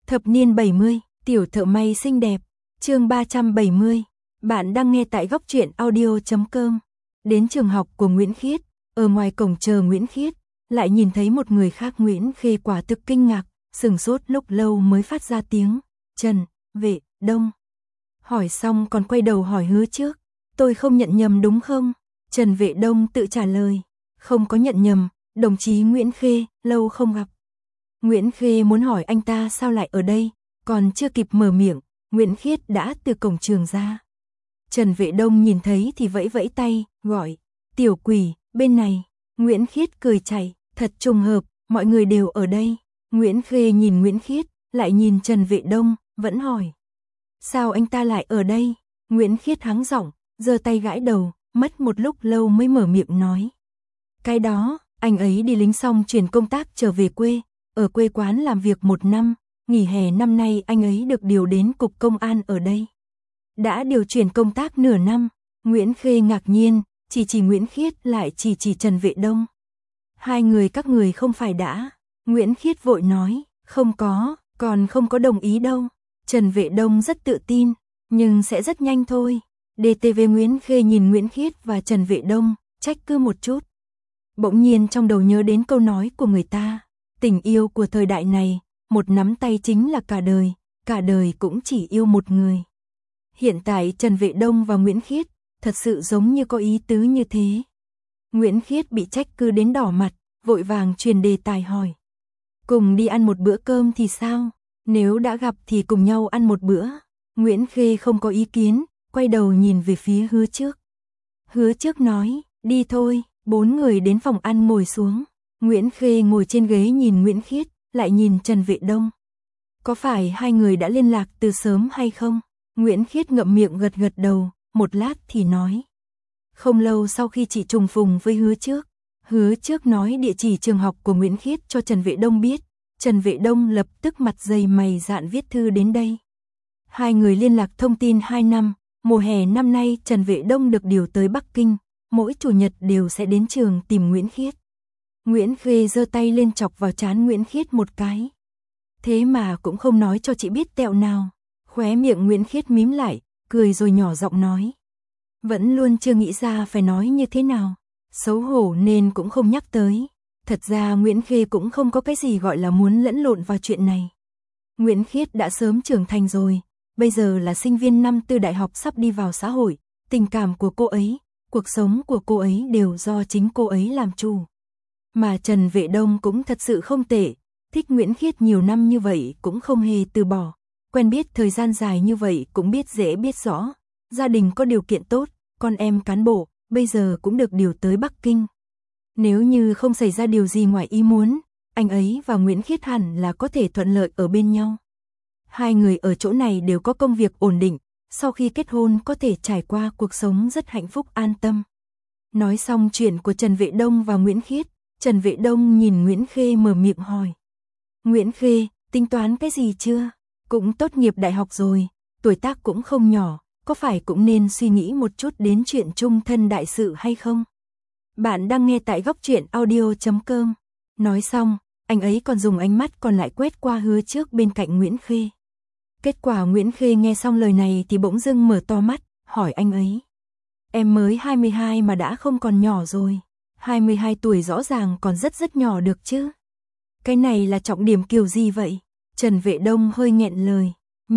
Thập niên 70, tiểu thợ may xinh đẹp, chương 370. Bạn đang nghe tại góc truyện audio.com. Đến trường học của Nguyễn Khiết, ở ngoài cổng chờ Nguyễn Khiết, lại nhìn thấy một người khác. Nguyễn Khê quả thực kinh ngạc, sừng sốt lúc lâu mới phát ra tiếng, Trần Vệ Đông. Hỏi xong còn quay đầu hỏi Hứa Trước, tôi không nhận nhầm đúng không? Trần Vệ Đông tự trả lời, không có nhận nhầm, đồng chí Nguyễn Khê, lâu không gặp. Nguyễn Khê muốn hỏi anh ta sao lại ở đây, còn chưa kịp mở miệng, Nguyễn Khiết đã từ cổng trường ra. Trần Vệ Đông nhìn thấy thì vẫy vẫy tay, gọi, tiểu quỷ, bên này. Nguyễn Khiết cười chạy, thật trùng hợp, mọi người đều ở đây. Nguyễn Khê nhìn Nguyễn Khiết, lại nhìn Trần Vệ Đông, vẫn hỏi. Sao anh ta lại ở đây? Nguyễn Khiết hắng giọng, giơ tay gãi đầu, mất một lúc lâu mới mở miệng nói. Cái đó, anh ấy đi lính xong chuyển công tác trở về quê, ở quê quán làm việc 1 năm, nghỉ hè năm nay anh ấy được điều đến cục công an ở đây. Đã điều chuyển công tác nửa năm, Nguyễn Khê ngạc nhiên, chỉ Nguyễn Khiết lại chỉ Trần Vệ Đông. Hai người các người không phải đã? Nguyễn Khiết vội nói, không có, còn không có đồng ý đâu. Trần Vệ Đông rất tự tin, nhưng sẽ rất nhanh thôi. DTV. Nguyễn Khê nhìn Nguyễn Khiết và Trần Vệ Đông, trách cứ một chút. Bỗng nhiên trong đầu nhớ đến câu nói của người ta, tình yêu của thời đại này, một nắm tay chính là cả đời cũng chỉ yêu một người. Hiện tại Trần Vệ Đông và Nguyễn Khiết, thật sự giống như có ý tứ như thế. Nguyễn Khiết bị trách cứ đến đỏ mặt, vội vàng truyền đề tài hỏi. Cùng đi ăn một bữa cơm thì sao? Nếu đã gặp thì cùng nhau ăn một bữa. Nguyễn Khê không có ý kiến, quay đầu nhìn về phía Hứa Trước. Hứa Trước nói, đi thôi. 4 người đến phòng ăn ngồi xuống. Nguyễn Khê ngồi trên ghế nhìn Nguyễn Khiết, lại nhìn Trần Vệ Đông. Có phải hai người đã liên lạc từ sớm hay không? Nguyễn Khiết ngậm miệng gật đầu, một lát thì nói. Không lâu sau khi chị trùng phùng với Hứa Trước nói địa chỉ trường học của Nguyễn Khiết cho Trần Vệ Đông biết. Trần Vệ Đông lập tức mặt dày mày dạn viết thư đến đây. Hai người liên lạc thông tin 2 năm, mùa hè năm nay Trần Vệ Đông được điều tới Bắc Kinh, mỗi chủ nhật đều sẽ đến trường tìm Nguyễn Khiết. Nguyễn Khê giơ tay lên chọc vào trán Nguyễn Khiết một cái. Thế mà cũng không nói cho chị biết tẹo nào. Khóe miệng Nguyễn Khiết mím lại, cười rồi nhỏ giọng nói. Vẫn luôn chưa nghĩ ra phải nói như thế nào. Xấu hổ nên cũng không nhắc tới. Thật ra Nguyễn Khê cũng không có cái gì gọi là muốn lẫn lộn vào chuyện này. Nguyễn Khiết đã sớm trưởng thành rồi, bây giờ là sinh viên năm 4 đại học sắp đi vào xã hội. Tình cảm của cô ấy, cuộc sống của cô ấy đều do chính cô ấy làm chủ. Mà Trần Vệ Đông cũng thật sự không tệ, thích Nguyễn Khiết nhiều năm như vậy cũng không hề từ bỏ. Quen biết thời gian dài như vậy cũng biết dễ biết rõ. Gia đình có điều kiện tốt, con em cán bộ, bây giờ cũng được điều tới Bắc Kinh. Nếu như không xảy ra điều gì ngoài ý muốn, anh ấy và Nguyễn Khiết hẳn là có thể thuận lợi ở bên nhau. Hai người ở chỗ này đều có công việc ổn định, sau khi kết hôn có thể trải qua cuộc sống rất hạnh phúc an tâm. Nói xong chuyện của Trần Vệ Đông và Nguyễn Khiết, Trần Vệ Đông nhìn Nguyễn Khê mở miệng hỏi. Nguyễn Khê, tính toán cái gì chưa? Cũng tốt nghiệp đại học rồi, tuổi tác cũng không nhỏ, có phải cũng nên suy nghĩ một chút đến chuyện chung thân đại sự hay không? Bạn đang nghe tại góc truyện audio.com. Nói xong, anh ấy còn dùng ánh mắt còn lại quét qua Hứa Trước bên cạnh Nguyễn Khê. Kết quả Nguyễn Khê nghe xong lời này thì bỗng dưng mở to mắt, hỏi anh ấy. Em mới 22 mà đã không còn nhỏ rồi. 22 tuổi rõ ràng còn rất nhỏ được chứ. Cái này là trọng điểm kiểu gì vậy? Trần Vệ Đông hơi nghẹn lời.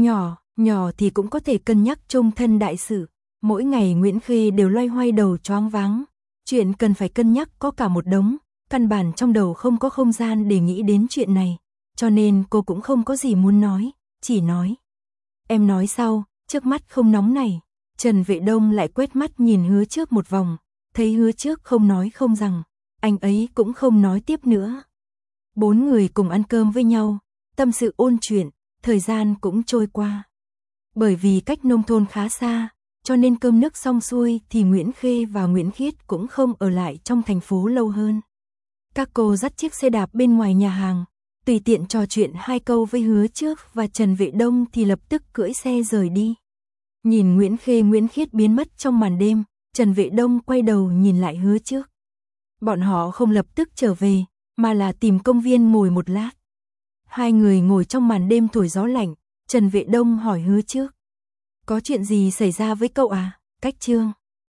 Nhỏ thì cũng có thể cân nhắc chung thân đại sự. Mỗi ngày Nguyễn Khê đều loay hoay đầu choáng váng. Chuyện cần phải cân nhắc có cả một đống. Căn bản trong đầu không có không gian để nghĩ đến chuyện này. Cho nên cô cũng không có gì muốn nói, chỉ nói. Em nói sau, trước mắt không nóng này. Trần Vệ Đông lại quét mắt nhìn Hứa Trước một vòng. Thấy Hứa Trước không nói không rằng, anh ấy cũng không nói tiếp nữa. 4 người cùng ăn cơm với nhau, tâm sự ôn chuyện, thời gian cũng trôi qua. Bởi vì cách nông thôn khá xa, cho nên cơm nước xong xuôi thì Nguyễn Khê và Nguyễn Khiết cũng không ở lại trong thành phố lâu hơn. Các cô dắt chiếc xe đạp bên ngoài nhà hàng, tùy tiện trò chuyện 2 câu với Hứa Trước và Trần Vệ Đông thì lập tức cưỡi xe rời đi. Nhìn Nguyễn Khê Nguyễn Khiết biến mất trong màn đêm, Trần Vệ Đông quay đầu nhìn lại Hứa Trước. Bọn họ không lập tức trở về, mà là tìm công viên ngồi một lát. Hai người ngồi trong màn đêm thổi gió lạnh, Trần Vệ Đông hỏi Hứa Trước. Có chuyện gì xảy ra với cậu à? Cách Trương.